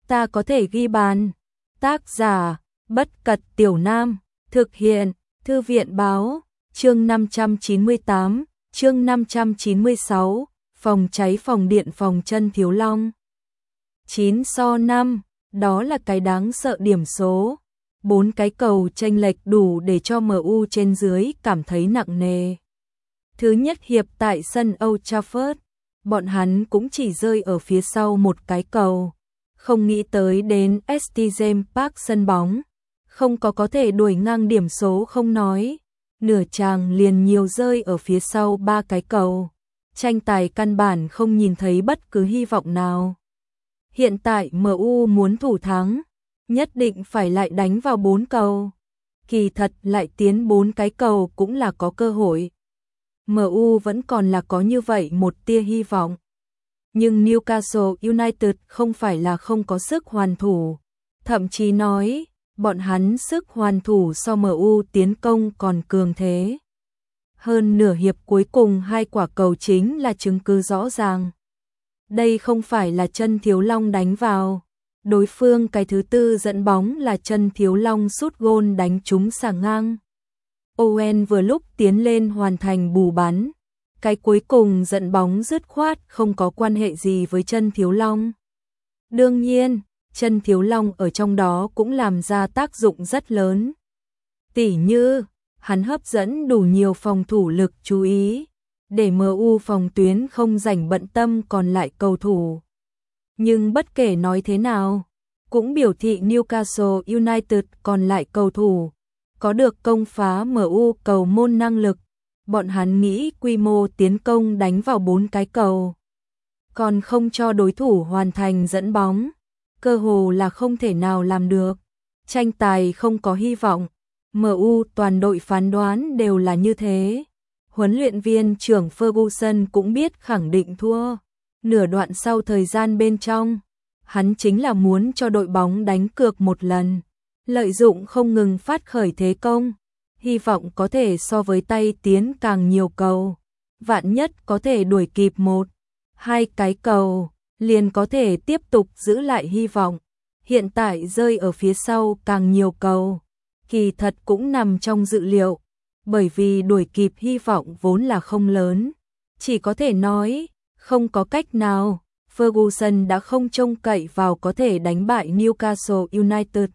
ta có thể ghi bàn. Tác giả, Bất Cật Tiểu Nam, thực hiện, Thư viện báo, chương 598, chương 596, phòng cháy phòng điện phòng Chân Thiếu Long. 9-5, đó là cái đáng sợ điểm số. 4 cái cầu chênh lệch đủ để cho MU trên dưới cảm thấy nặng nề. Thứ nhất hiệp tại sân Old Trafford, bọn hắn cũng chỉ rơi ở phía sau một cái cầu. Không nghĩ tới đến St James Park sân bóng, không có thể đuổi ngang điểm số không nói. Nửa chàng liền nhiều rơi ở phía sau 3 cái cầu. Tranh tài căn bản không nhìn thấy bất cứ hy vọng nào. Hiện tại MU muốn thủ thắng, nhất định phải lại đánh vào 4 cầu. Kỳ thật lại tiến 4 cái cầu cũng là có cơ hội. MU vẫn còn là có như vậy một tia hy vọng. Nhưng Newcastle United không phải là không có sức hoàn thủ. Thậm chí nói, bọn hắn sức hoàn thủ so MU tiến công còn cường thế. Hơn nửa hiệp cuối cùng 2 quả cầu chính là chứng cứ rõ ràng. Đây không phải là Chân Thiếu Long đánh vào. Đối phương cái thứ tư dẫn bóng là Chân Thiếu Long sút gôn đánh trúng xà ngang. Owen vừa lúc tiến lên hoàn thành bù bắn. Cái cuối cùng dẫn bóng dứt khoát không có quan hệ gì với Chân Thiếu Long. Đương nhiên, Chân Thiếu Long ở trong đó cũng làm ra tác dụng rất lớn. Tỉ như, hắn hấp dẫn đủ nhiều phòng thủ lực chú ý, để MU phòng tuyến không rảnh bận tâm còn lại cầu thủ. Nhưng bất kể nói thế nào, cũng biểu thị Newcastle United còn lại cầu thủ có được công phá MU cầu môn năng lực. Bọn hắn nghĩ quy mô tiến công đánh vào 4 cái cầu, còn không cho đối thủ hoàn thành dẫn bóng, cơ hồ là không thể nào làm được. Tranh tài không có hy vọng. MU toàn đội phán đoán đều là như thế. Huấn luyện viên trưởng Ferguson cũng biết khẳng định thua. Nửa đoạn sau thời gian bên trong, hắn chính là muốn cho đội bóng đánh cược một lần, lợi dụng không ngừng phát khởi thế công, hy vọng có thể so với tay tiến càng nhiều cầu, vạn nhất có thể đuổi kịp 1-2 cái cầu, liền có thể tiếp tục giữ lại hy vọng. Hiện tại rơi ở phía sau càng nhiều cầu, kỳ thật cũng nằm trong dự liệu, bởi vì đuổi kịp hy vọng vốn là không lớn. Chỉ có thể nói, không có cách nào, Ferguson đã không trông cậy vào có thể đánh bại Newcastle United.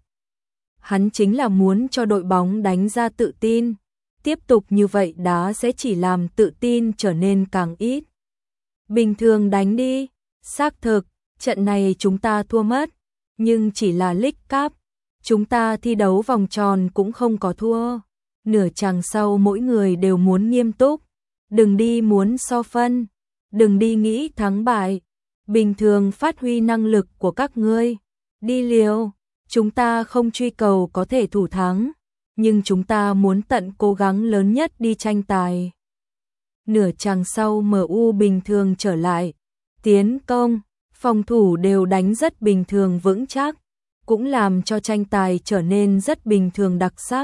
Hắn chính là muốn cho đội bóng đánh ra tự tin, tiếp tục như vậy đá sẽ chỉ làm tự tin trở nên càng ít. Bình thường đánh đi, xác thực, trận này chúng ta thua mất, nhưng chỉ là League Cup, chúng ta thi đấu vòng tròn cũng không có thua. Nửa chặng sau mỗi người đều muốn nghiêm túc, đừng đi muốn so phân, đừng đi nghĩ thắng bại, bình thường phát huy năng lực của các ngươi, đi liều. Chúng ta không truy cầu có thể thủ thắng, nhưng chúng ta muốn tận cố gắng lớn nhất đi tranh tài. Nửa chặng sau MU bình thường trở lại, tiến công, phòng thủ đều đánh rất bình thường vững chắc, cũng làm cho tranh tài trở nên rất bình thường đặc sắc.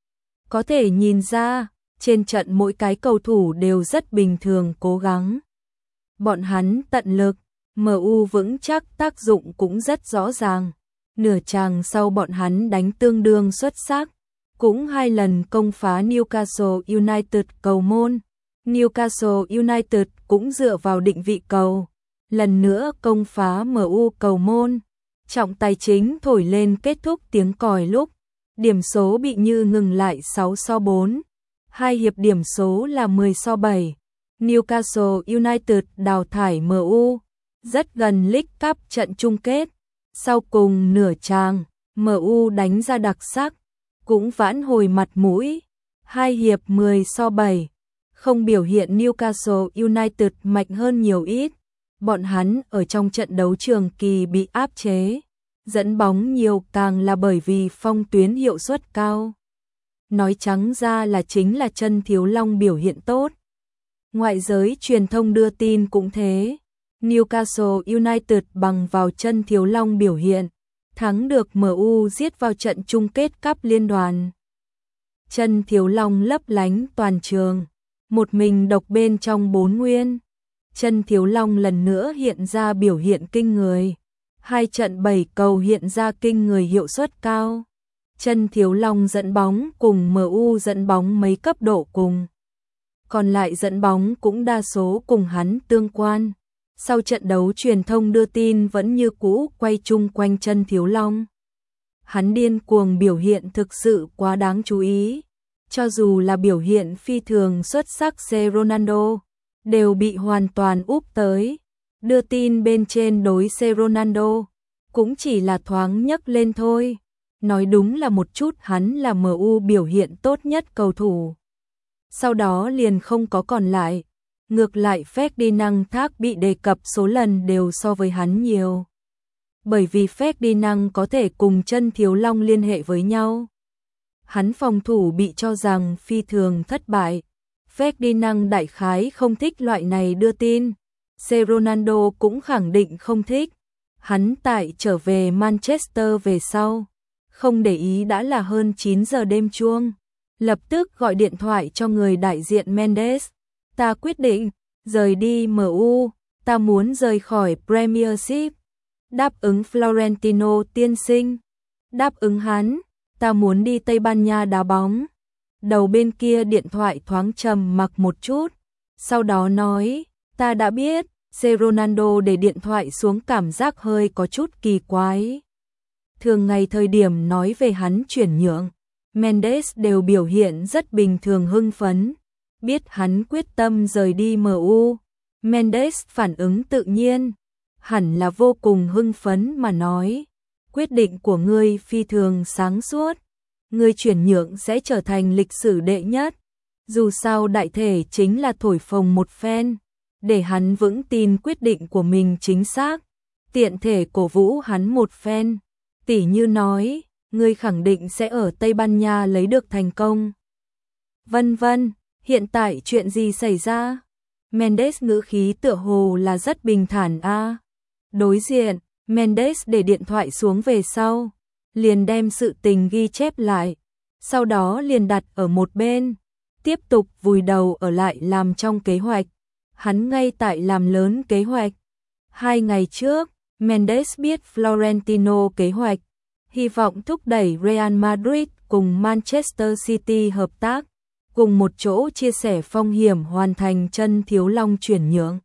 Có thể nhìn ra, trên trận mỗi cái cầu thủ đều rất bình thường cố gắng. Bọn hắn tận lực, MU vững chắc tác dụng cũng rất rõ ràng. Nửa chàng sau bọn hắn đánh tương đương xuất sắc, cũng 2 lần công phá Newcastle United cầu môn. Newcastle United cũng dựa vào định vị cầu, lần nữa công phá MU cầu môn. Trọng tài chính thổi lên kết thúc tiếng còi lúc, điểm số bị như ngừng lại 6-4. 2 hiệp điểm số là 10-7. Newcastle United đào thải MU, rất gần League Cup trận chung kết. Sau cùng nửa chàng, MU đánh ra đặc sắc, cũng vãn hồi mặt mũi. 2 hiệp 10-7, không biểu hiện Newcastle United mạnh hơn nhiều ít. Bọn hắn ở trong trận đấu trường kỳ bị áp chế, dẫn bóng nhiều càng là bởi vì phong tuyến hiệu suất cao. Nói trắng ra là chính là Chân Thiếu Long biểu hiện tốt. Ngoại giới truyền thông đưa tin cũng thế. Newcastle United bằng vào Chân Thiếu Long biểu hiện, thắng được MU giết vào trận chung kết Cup Liên đoàn. Chân Thiếu Long lấp lánh toàn trường, một mình độc bên trong 4 nguyên. Chân Thiếu Long lần nữa hiện ra biểu hiện kinh người. Hai trận 7 cầu hiện ra kinh người hiệu suất cao. Chân Thiếu Long dẫn bóng cùng MU dẫn bóng mấy cấp độ cùng. Còn lại dẫn bóng cũng đa số cùng hắn tương quan. Sau trận đấu truyền thông đưa tin vẫn như cũ quay chung quanh Chân Thiếu Long. Hắn điên cuồng biểu hiện thực sự quá đáng chú ý. Cho dù là biểu hiện phi thường xuất sắc C. Ronaldo, đều bị hoàn toàn úp tới. Đưa tin bên trên đối C. Ronaldo, cũng chỉ là thoáng nhấc lên thôi. Nói đúng là một chút hắn là MU biểu hiện tốt nhất cầu thủ. Sau đó liền không có còn lại. Ngược lại Ferdinand Thác bị đề cập số lần đều so với hắn nhiều. Bởi vì Ferdinand có thể cùng Chân Thiếu Long liên hệ với nhau. Hắn phòng thủ bị cho rằng phi thường thất bại. Ferdinand đại khái không thích loại này đưa tin. C. Ronaldo cũng khẳng định không thích. Hắn tại trở về Manchester về sau. Không để ý đã là hơn 9 giờ đêm chuông. Lập tức gọi điện thoại cho người đại diện Mendes. Ta quyết định, rời đi MU, ta muốn rời khỏi Premiership. Đáp ứng Florentino tiên sinh. Đáp ứng hắn, ta muốn đi Tây Ban Nha đá bóng. Đầu bên kia điện thoại thoáng trầm mặc một chút. Sau đó nói, ta đã biết. C. Ronaldo để điện thoại xuống cảm giác hơi có chút kỳ quái. Thường ngày thời điểm nói về hắn chuyển nhượng, Mendes đều biểu hiện rất bình thường hưng phấn. Biết hắn quyết tâm rời đi MU, Mendes phản ứng tự nhiên, hẳn là vô cùng hưng phấn mà nói. Quyết định của ngươi phi thường sáng suốt, ngươi chuyển nhượng sẽ trở thành lịch sử đệ nhất. Dù sao đại thể chính là thổi phồng một phen, để hắn vững tin quyết định của mình chính xác, tiện thể cổ vũ hắn một phen. Tỉ như nói, ngươi khẳng định sẽ ở Tây Ban Nha lấy được thành công. Vân vân, hiện tại chuyện gì xảy ra? Mendes ngữ khí tựa hồ là rất bình thản a. Đối diện, Mendes để điện thoại xuống về sau, liền đem sự tình ghi chép lại, sau đó liền đặt ở một bên, tiếp tục vùi đầu ở lại làm trong kế hoạch. Hắn ngay tại làm lớn kế hoạch. 2 ngày trước, Mendes biết Florentino kế hoạch, hy vọng thúc đẩy Real Madrid cùng Manchester City hợp tác, cùng một chỗ chia sẻ phong hiểm hoàn thành Chân Thiếu Long chuyển nhượng.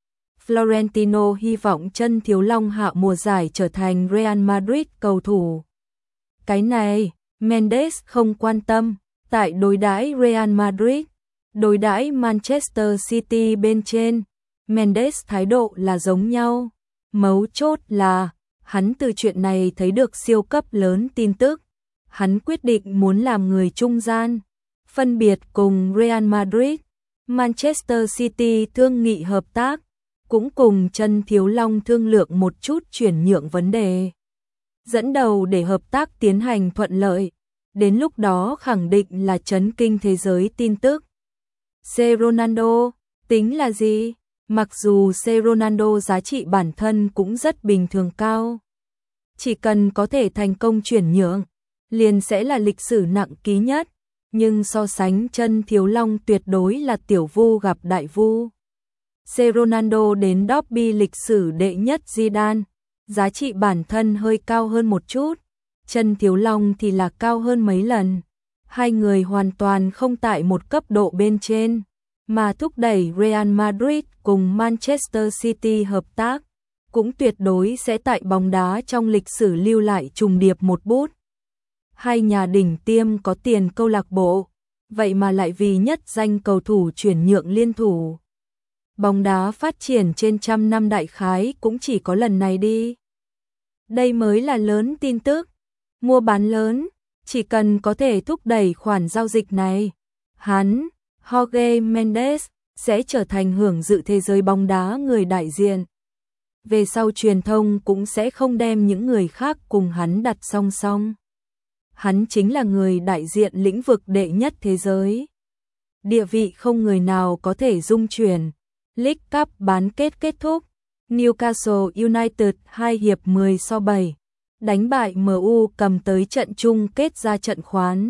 Florentino hy vọng Chân Thiếu Long hạ mùa giải trở thành Real Madrid cầu thủ. Cái này, Mendes không quan tâm, tại đối đãi Real Madrid, đối đãi Manchester City bên trên, Mendes thái độ là giống nhau. Mấu chốt là, hắn từ chuyện này thấy được siêu cấp lớn tin tức. Hắn quyết định muốn làm người trung gian, phân biệt cùng Real Madrid, Manchester City thương nghị hợp tác, cũng cùng Chân Thiếu Long thương lượng một chút chuyển nhượng vấn đề. Dẫn đầu để hợp tác tiến hành thuận lợi, đến lúc đó khẳng định là chấn kinh thế giới tin tức. C. Ronaldo, tính là gì? Mặc dù C. Ronaldo giá trị bản thân cũng rất bình thường cao. Chỉ cần có thể thành công chuyển nhượng, liền sẽ là lịch sử nặng ký nhất. Nhưng so sánh Chân Thiếu Long tuyệt đối là tiểu vu gặp đại vu. C. Ronaldo đến derby lịch sử đệ nhất Zidane, giá trị bản thân hơi cao hơn một chút. Chân Thiếu Long thì là cao hơn mấy lần. Hai người hoàn toàn không tại một cấp độ bên trên, mà thúc đẩy Real Madrid cùng Manchester City hợp tác, cũng tuyệt đối sẽ tại bóng đá trong lịch sử lưu lại trùng điệp một bút. Hai nhà đỉnh tiêm có tiền câu lạc bộ, vậy mà lại vì nhất danh cầu thủ chuyển nhượng liên thủ. Bóng đá phát triển trên trăm năm đại khái cũng chỉ có lần này đi. Đây mới là lớn tin tức, mua bán lớn, chỉ cần có thể thúc đẩy khoản giao dịch này, hắn, Jorge Mendes, sẽ trở thành hưởng dự thế giới bóng đá người đại diện. Về sau truyền thông cũng sẽ không đem những người khác cùng hắn đặt song song. Hắn chính là người đại diện lĩnh vực đệ nhất thế giới. Địa vị không người nào có thể dung chuyển. League Cup bán kết kết thúc. Newcastle United 2 hiệp 10-7. Đánh bại MU cầm tới trận chung kết ra trận khoán.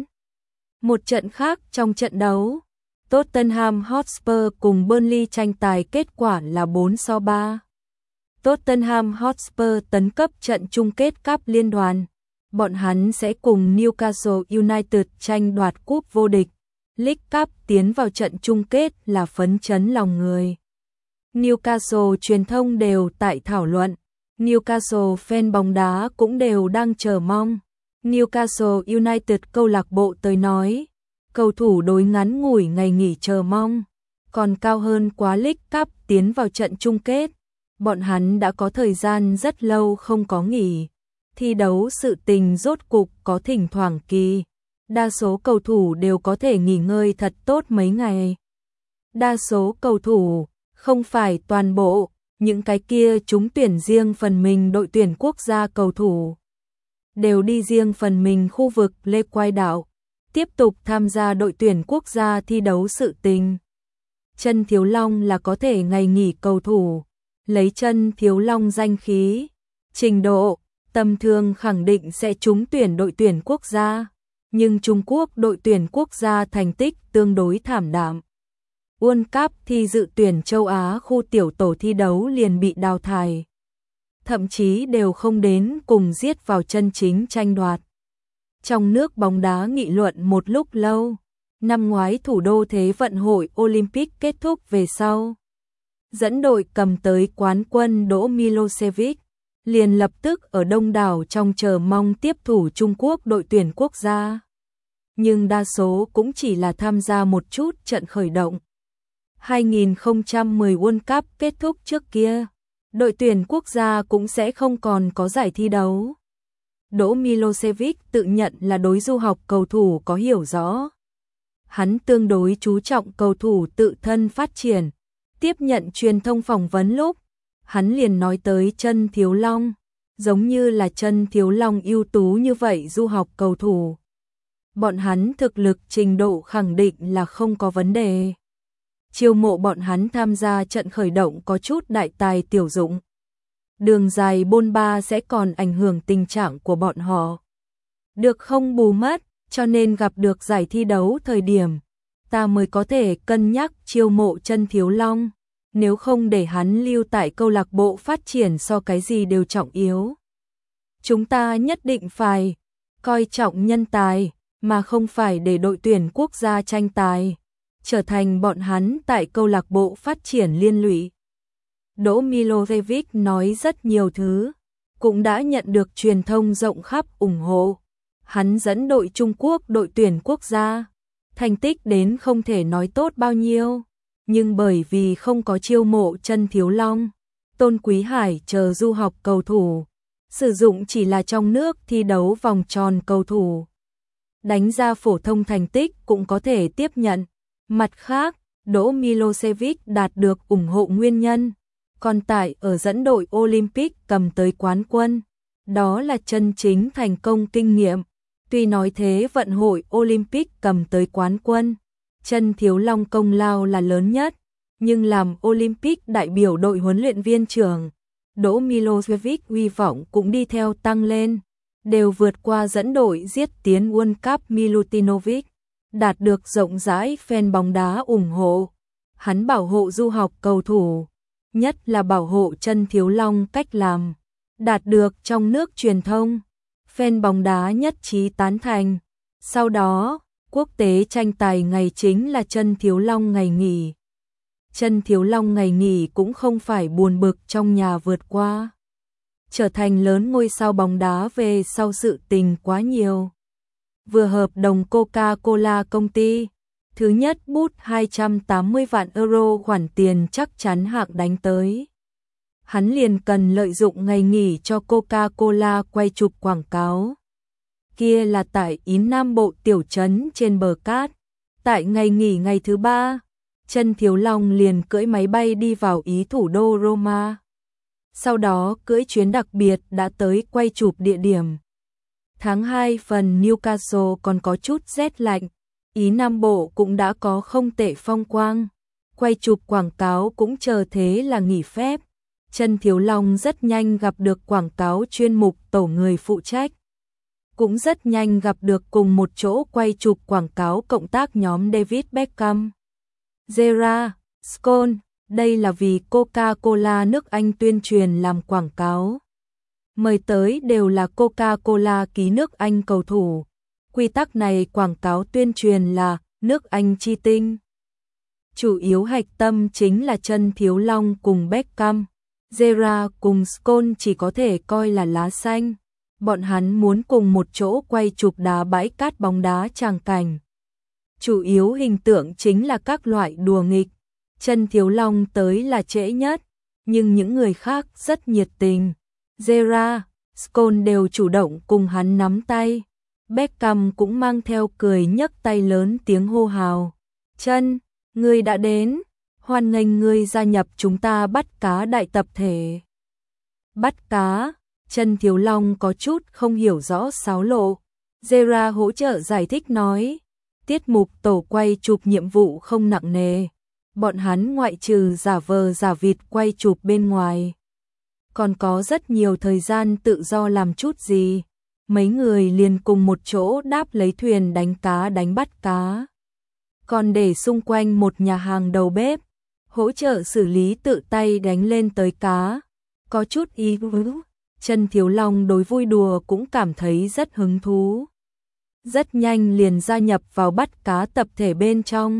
Một trận khác trong trận đấu, Tottenham Hotspur cùng Burnley tranh tài kết quả là 4-3. Tottenham Hotspur tấn cấp trận chung kết Cup Liên đoàn. Bọn hắn sẽ cùng Newcastle United tranh đoạt cúp vô địch. League Cup tiến vào trận chung kết là phấn chấn lòng người. Newcastle truyền thông đều tại thảo luận. Newcastle fan bóng đá cũng đều đang chờ mong. Newcastle United câu lạc bộ tới nói, cầu thủ đối ngắn ngủi ngày nghỉ chờ mong, còn cao hơn quá League Cup tiến vào trận chung kết. Bọn hắn đã có thời gian rất lâu không có nghỉ. Thi đấu sự tình rốt cục có thỉnh thoảng kỳ. Đa số cầu thủ đều có thể nghỉ ngơi thật tốt mấy ngày. Đa số cầu thủ, không phải toàn bộ, những cái kia chúng tuyển riêng phần mình đội tuyển quốc gia cầu thủ. Đều đi riêng phần mình khu vực Lê Quai Đảo, tiếp tục tham gia đội tuyển quốc gia thi đấu sự tình. Chân Thiếu Long là có thể ngày nghỉ cầu thủ, lấy Chân Thiếu Long danh khí, trình độ, tầm thường khẳng định sẽ trúng tuyển đội tuyển quốc gia, nhưng Trung Quốc đội tuyển quốc gia thành tích tương đối thảm đạm. World Cup thi dự tuyển châu Á khu tiểu tổ thi đấu liền bị đào thải. Thậm chí đều không đến cùng giết vào chân chính tranh đoạt. Trong nước bóng đá nghị luận một lúc lâu, năm ngoái thủ đô Thế vận hội Olympic kết thúc về sau. Dẫn đội cầm tới quán quân Đỗ Milosevic, liền lập tức ở đông đảo trong chờ mong tiếp thủ Trung Quốc đội tuyển quốc gia. Nhưng đa số cũng chỉ là tham gia một chút trận khởi động. 2010 World Cup kết thúc trước kia, đội tuyển quốc gia cũng sẽ không còn có giải thi đấu. Đỗ Milosevic tự nhận là đối du học cầu thủ có hiểu rõ. Hắn tương đối chú trọng cầu thủ tự thân phát triển. Tiếp nhận truyền thông phỏng vấn lúc, hắn liền nói tới Chân Thiếu Long, giống như là Chân Thiếu Long ưu tú như vậy du học cầu thủ. Bọn hắn thực lực trình độ khẳng định là không có vấn đề. Chiêu mộ bọn hắn tham gia trận khởi động có chút đại tài tiểu dụng. Đường dài bôn ba sẽ còn ảnh hưởng tình trạng của bọn họ. Được không bù mất, cho nên gặp được giải thi đấu thời điểm, ta mới có thể cân nhắc chiêu mộ Chân Thiếu Long. Nếu không để hắn lưu tại câu lạc bộ phát triển so cái gì đều trọng yếu. Chúng ta nhất định phải coi trọng nhân tài, mà không phải để đội tuyển quốc gia tranh tài, trở thành bọn hắn tại câu lạc bộ phát triển liên lụy. Đỗ Milosevic nói rất nhiều thứ, cũng đã nhận được truyền thông rộng khắp ủng hộ. Hắn dẫn đội Trung Quốc đội tuyển quốc gia, thành tích đến không thể nói tốt bao nhiêu. Nhưng bởi vì không có chiêu mộ Chân Thiếu Long, Tôn Quý Hải chờ du học cầu thủ, sử dụng chỉ là trong nước thi đấu vòng tròn cầu thủ. Đánh ra phổ thông thành tích cũng có thể tiếp nhận. Mặt khác, Đỗ Milosevic đạt được ủng hộ nguyên nhân, còn tại ở dẫn đội Olympic cầm tới quán quân. Đó là chân chính thành công kinh nghiệm. Tuy nói Thế vận hội Olympic cầm tới quán quân, Chân Thiếu Long công lao là lớn nhất, nhưng làm Olympic đại biểu đội huấn luyện viên trưởng, Đỗ Milosevic hy vọng cũng đi theo tăng lên, đều vượt qua dẫn đội giết tiến World Cup Milutinovic, đạt được rộng rãi fan bóng đá ủng hộ. Hắn bảo hộ du học cầu thủ, nhất là bảo hộ Chân Thiếu Long cách làm, đạt được trong nước truyền thông, fan bóng đá nhất trí tán thành. Sau đó, quốc tế tranh tài ngày chính là Chân Thiếu Long ngày nghỉ. Chân Thiếu Long ngày nghỉ cũng không phải buồn bực trong nhà vượt qua. Trở thành lớn ngôi sao bóng đá về sau sự tình quá nhiều. Vừa hợp đồng Coca-Cola công ty, thứ nhất bút 280 vạn euro khoản tiền chắc chắn hạng đánh tới. Hắn liền cần lợi dụng ngày nghỉ cho Coca-Cola quay chụp quảng cáo. Kia là tại Ý Nam Bộ tiểu trấn trên bờ cát. Tại ngày nghỉ ngày thứ 3, Chân Thiếu Long liền cưỡi máy bay đi vào Ý thủ đô Roma. Sau đó cưỡi chuyến đặc biệt đã tới quay chụp địa điểm. Tháng 2 phần Newcastle còn có chút rét lạnh, Ý Nam Bộ cũng đã có không tệ phong quang. Quay chụp quảng cáo cũng chờ thế là nghỉ phép. Chân Thiếu Long rất nhanh gặp được quảng cáo chuyên mục tổ người phụ trách. Cũng rất nhanh gặp được cùng một chỗ quay chụp quảng cáo cộng tác nhóm David Beckham, Gerrard, Scholes, Đây là vì Coca-Cola nước Anh tuyên truyền làm quảng cáo. Mời tới đều là Coca-Cola ký nước Anh cầu thủ. Quy tắc này quảng cáo tuyên truyền là nước Anh chi tinh. Chủ yếu hạch tâm chính là Trần Thiếu Long cùng Beckham. Gerrard cùng Scholes chỉ có thể coi là lá xanh. Bọn hắn muốn cùng một chỗ quay chụp đá bãi cát bóng đá tràng cảnh. Chủ yếu hình tượng chính là các loại đùa nghịch. Trần Thiếu Long tới là trễ nhất, nhưng những người khác rất nhiệt tình. Gerrard, Scholes đều chủ động cùng hắn nắm tay. Beckham cũng mang theo cười nhấc tay lớn tiếng hô hào. Trần, ngươi đã đến, hoan nghênh ngươi gia nhập chúng ta bắt cá đại tập thể. Bắt cá, Trần Thiếu Long có chút không hiểu rõ xáo lộ. Gerrard hỗ trợ giải thích nói, tiết mục tổ quay chụp nhiệm vụ không nặng nề. Bọn hắn ngoại trừ giả vờ giả vịt quay chụp bên ngoài, còn có rất nhiều thời gian tự do làm chút gì. Mấy người liền cùng một chỗ đáp lấy thuyền đánh cá đánh bắt cá. Còn để xung quanh một nhà hàng đầu bếp, hỗ trợ xử lý tự tay đánh lên tới cá. Có chút ý vứ, Trần Thiếu Long đối vui đùa cũng cảm thấy rất hứng thú. Rất nhanh liền gia nhập vào bắt cá tập thể bên trong.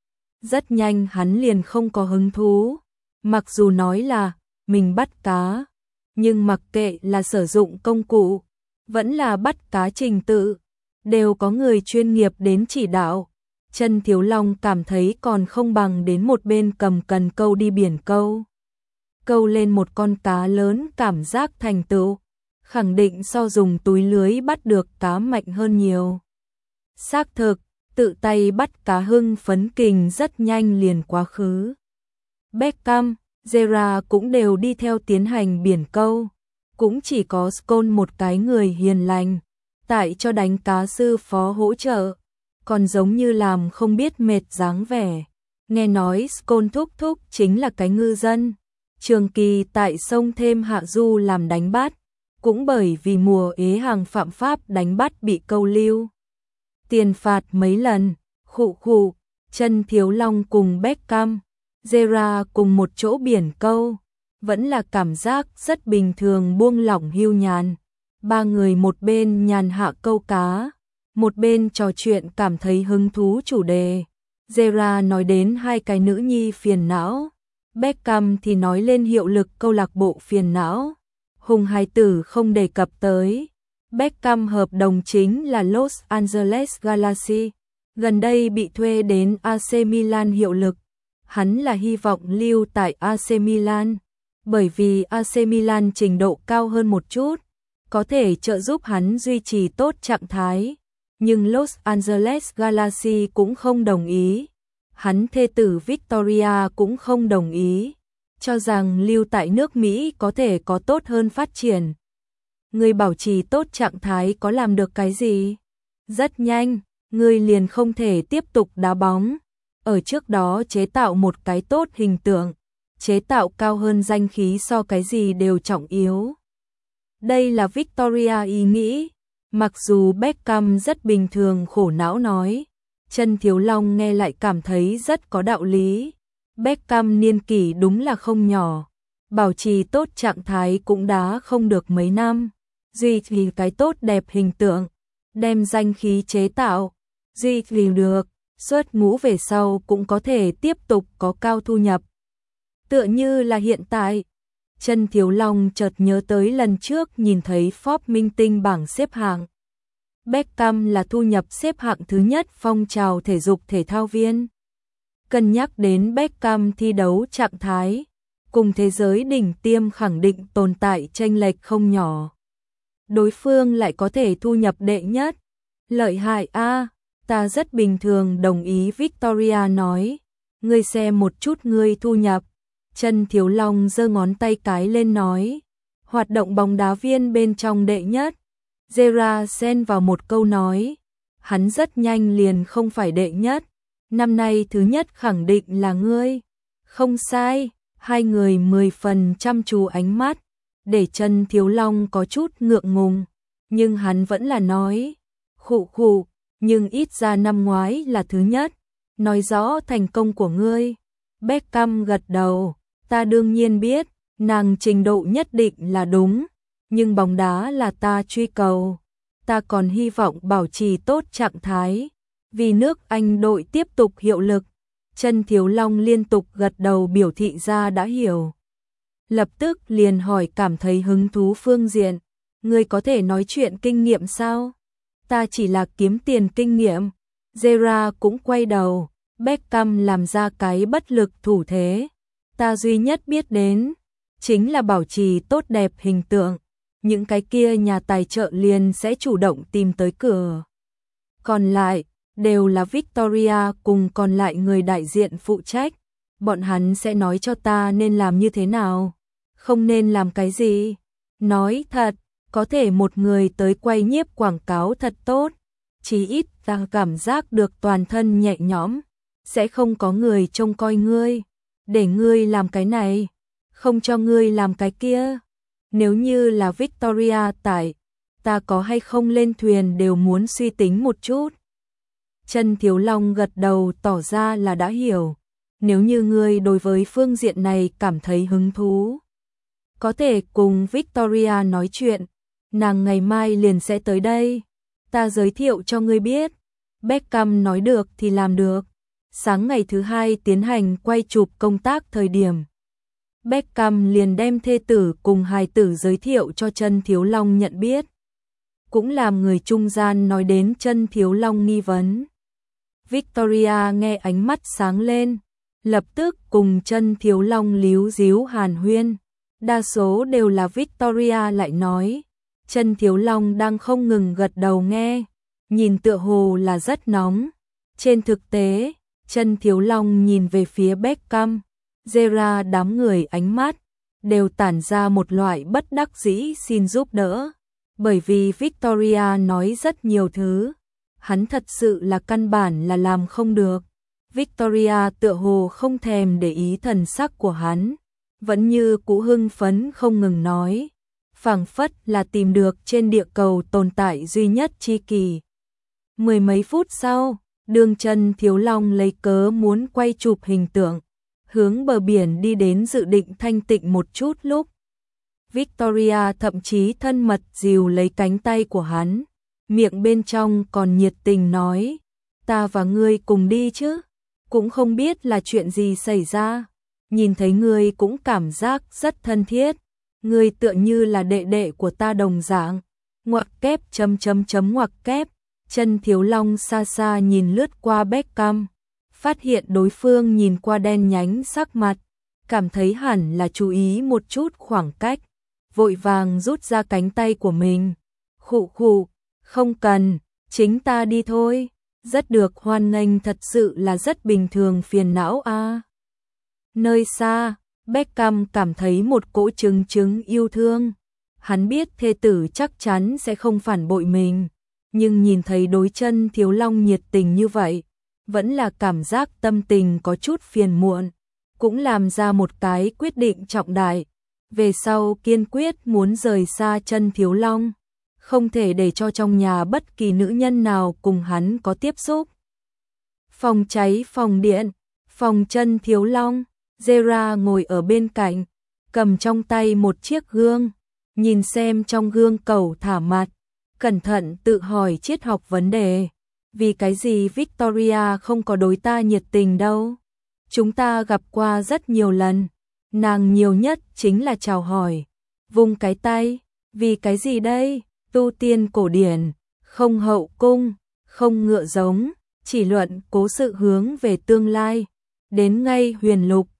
Rất nhanh hắn liền không có hứng thú. Mặc dù nói là mình bắt cá, nhưng mặc kệ là sử dụng công cụ, vẫn là bắt cá trình tự, đều có người chuyên nghiệp đến chỉ đạo. Trần Thiếu Long cảm thấy còn không bằng đến một bên cầm cần câu đi biển câu. Câu lên một con cá lớn cảm giác thành tựu, khẳng định so dùng túi lưới bắt được cá mạnh hơn nhiều. Xác thực, tự tay bắt cá hưng phấn kình rất nhanh liền quá khứ. Beckham, Gerrard cũng đều đi theo tiến hành biển câu. Cũng chỉ có Scholes một cái người hiền lành, tại cho đánh cá sư phó hỗ trợ, còn giống như làm không biết mệt dáng vẻ. Nghe nói Scholes thúc thúc chính là cái ngư dân, trường kỳ tại sông Thêm Hạ Du làm đánh bắt, cũng bởi vì mùa ế hàng phạm pháp đánh bắt bị câu lưu tiền phạt mấy lần. Khụ khụ, Trần Thiếu Long cùng Beckham, Gerrard cùng một chỗ biển câu, vẫn là cảm giác rất bình thường buông lỏng hưu nhàn. Ba người một bên nhàn hạ câu cá, một bên trò chuyện cảm thấy hứng thú chủ đề. Gerrard nói đến hai cái nữ nhi phiền não, Beckham thì nói lên hiệu lực câu lạc bộ phiền não. Hùng hài tử không đề cập tới. Beckham hợp đồng chính là Los Angeles Galaxy, gần đây bị thuê đến AC Milan hiệu lực. Hắn là hy vọng lưu tại AC Milan, bởi vì AC Milan trình độ cao hơn một chút, có thể trợ giúp hắn duy trì tốt trạng thái. Nhưng Los Angeles Galaxy cũng không đồng ý. Hắn thê tử Victoria cũng không đồng ý, cho rằng lưu tại nước Mỹ có thể có tốt hơn phát triển. Người bảo trì tốt trạng thái có làm được cái gì? Rất nhanh, người liền không thể tiếp tục đá bóng. Ở trước đó chế tạo một cái tốt hình tượng, chế tạo cao hơn danh khí so cái gì đều trọng yếu. Đây là Victoria ý nghĩ. Mặc dù Beckham rất bình thường khổ não nói, Trần Thiếu Long nghe lại cảm thấy rất có đạo lý. Beckham niên kỷ đúng là không nhỏ, bảo trì tốt trạng thái cũng đá không được mấy năm, duy trì cái tốt đẹp hình tượng, đem danh khí chế tạo, duy trì được, xuất ngũ về sau cũng có thể tiếp tục có cao thu nhập. Tựa như là hiện tại, Trần Thiếu Long chợt nhớ tới lần trước nhìn thấy Forbes minh tinh bảng xếp hạng. Beckham là thu nhập xếp hạng thứ nhất phong trào thể dục thể thao viên. Cân nhắc đến Beckham thi đấu trạng thái, cùng thế giới đỉnh tiêm khẳng định tồn tại chênh lệch không nhỏ. Đối phương lại có thể thu nhập đệ nhất. Lợi hại a, ta rất bình thường đồng ý, Victoria nói. Ngươi xem một chút ngươi thu nhập. Trần Thiếu Long giơ ngón tay cái lên nói. Hoạt động bóng đá viên bên trong đệ nhất. Gerrard xen vào một câu nói. Hắn rất nhanh liền không phải đệ nhất. Năm nay thứ nhất khẳng định là ngươi. Không sai, hai người 10 phần chăm chú ánh mắt, để Trần Thiếu Long có chút ngượng ngùng, nhưng hắn vẫn là nói, khụ khụ, nhưng ít ra năm ngoái là thứ nhất, nói rõ thành công của ngươi. Beckham gật đầu, ta đương nhiên biết, nàng trình độ nhất định là đúng, nhưng bóng đá là ta truy cầu. Ta còn hy vọng bảo trì tốt trạng thái, vì nước Anh đội tiếp tục hiệu lực. Chân Thiếu Long liên tục gật đầu biểu thị ra đã hiểu. Lập tức liền hỏi cảm thấy hứng thú phương diện, ngươi có thể nói chuyện kinh nghiệm sao? Ta chỉ là kiếm tiền kinh nghiệm. Gerrard cũng quay đầu, Beckham làm ra cái bất lực thủ thế. Ta duy nhất biết đến, chính là bảo trì tốt đẹp hình tượng. Những cái kia nhà tài trợ liền sẽ chủ động tìm tới cửa. Còn lại, đều là Victoria cùng còn lại người đại diện phụ trách. Bọn hắn sẽ nói cho ta nên làm như thế nào, không nên làm cái gì. Nói thật, có thể một người tới quay nhiếp quảng cáo thật tốt. Chí ít ta cảm giác được toàn thân nhẹ nhõm. Sẽ không có người trông coi ngươi, để ngươi làm cái này, không cho ngươi làm cái kia. Nếu như là Victoria tại, ta có hay không lên thuyền đều muốn suy tính một chút. Chân Thiếu Long gật đầu tỏ ra là đã hiểu. Nếu như ngươi đối với phương diện này cảm thấy hứng thú, có thể cùng Victoria nói chuyện, nàng ngày mai liền sẽ tới đây. Ta giới thiệu cho ngươi biết. Beckham nói được thì làm được. Sáng ngày thứ hai tiến hành quay chụp công tác thời điểm, Beckham liền đem thê tử cùng hài tử giới thiệu cho Chân Thiếu Long nhận biết. Cũng làm người trung gian nói đến Chân Thiếu Long nghi vấn. Victoria nghe ánh mắt sáng lên, lập tức cùng Chân Thiếu Long líu díu hàn huyên. Đa số đều là Victoria lại nói. Chân Thiếu Long đang không ngừng gật đầu nghe, nhìn tựa hồ là rất nóng. Trên thực tế, Chân Thiếu Long nhìn về phía Beckham, Gerrard đám người ánh mắt đều tản ra một loại bất đắc dĩ xin giúp đỡ, bởi vì Victoria nói rất nhiều thứ, hắn thật sự là căn bản là làm không được. Victoria tựa hồ không thèm để ý thần sắc của hắn, vẫn như cũ hưng phấn không ngừng nói, phảng phất là tìm được trên địa cầu tồn tại duy nhất tri kỷ. Mười mấy phút sau, đường Chân Thiếu Long lấy cớ muốn quay chụp hình tượng, hướng bờ biển đi đến dự định thanh tịnh một chút lúc. Victoria thậm chí thân mật dìu lấy cánh tay của hắn, miệng bên trong còn nhiệt tình nói, ta và ngươi cùng đi chứ, cũng không biết là chuyện gì xảy ra, nhìn thấy ngươi cũng cảm giác rất thân thiết, ngươi tựa như là đệ đệ của ta đồng dạng, ngoặc kép ngoặc kép. Chân Thiếu Long xa xa nhìn lướt qua Beckham, phát hiện đối phương nhìn qua đen nhánh sắc mặt, cảm thấy hẳn là chú ý một chút khoảng cách, vội vàng rút ra cánh tay của mình. Khụ khụ, không cần, chính ta đi thôi, rất được hoan nghênh, thật sự là rất bình thường phiền não a. Nơi xa, Beckham cảm thấy một cỗ trứng trứng yêu thương, hắn biết thê tử chắc chắn sẽ không phản bội mình. Nhưng nhìn thấy đối Chân Thiếu Long nhiệt tình như vậy, vẫn là cảm giác tâm tình có chút phiền muộn, cũng làm ra một cái quyết định trọng đại. Về sau kiên quyết muốn rời xa Chân Thiếu Long, không thể để cho trong nhà bất kỳ nữ nhân nào cùng hắn có tiếp xúc. Phòng cháy phòng điện, phòng Chân Thiếu Long, Gerrard ngồi ở bên cạnh, cầm trong tay một chiếc gương, nhìn xem trong gương cầu thả mặt. Cẩn thận tự hỏi triết học vấn đề, vì cái gì Victoria không có đối ta nhiệt tình đâu? Chúng ta gặp qua rất nhiều lần, nàng nhiều nhất chính là chào hỏi, vung cái tay, vì cái gì đây? Tu tiên cổ điển, không hậu cung, không ngựa giống, chỉ luận cố sự hướng về tương lai, đến ngay huyền lục,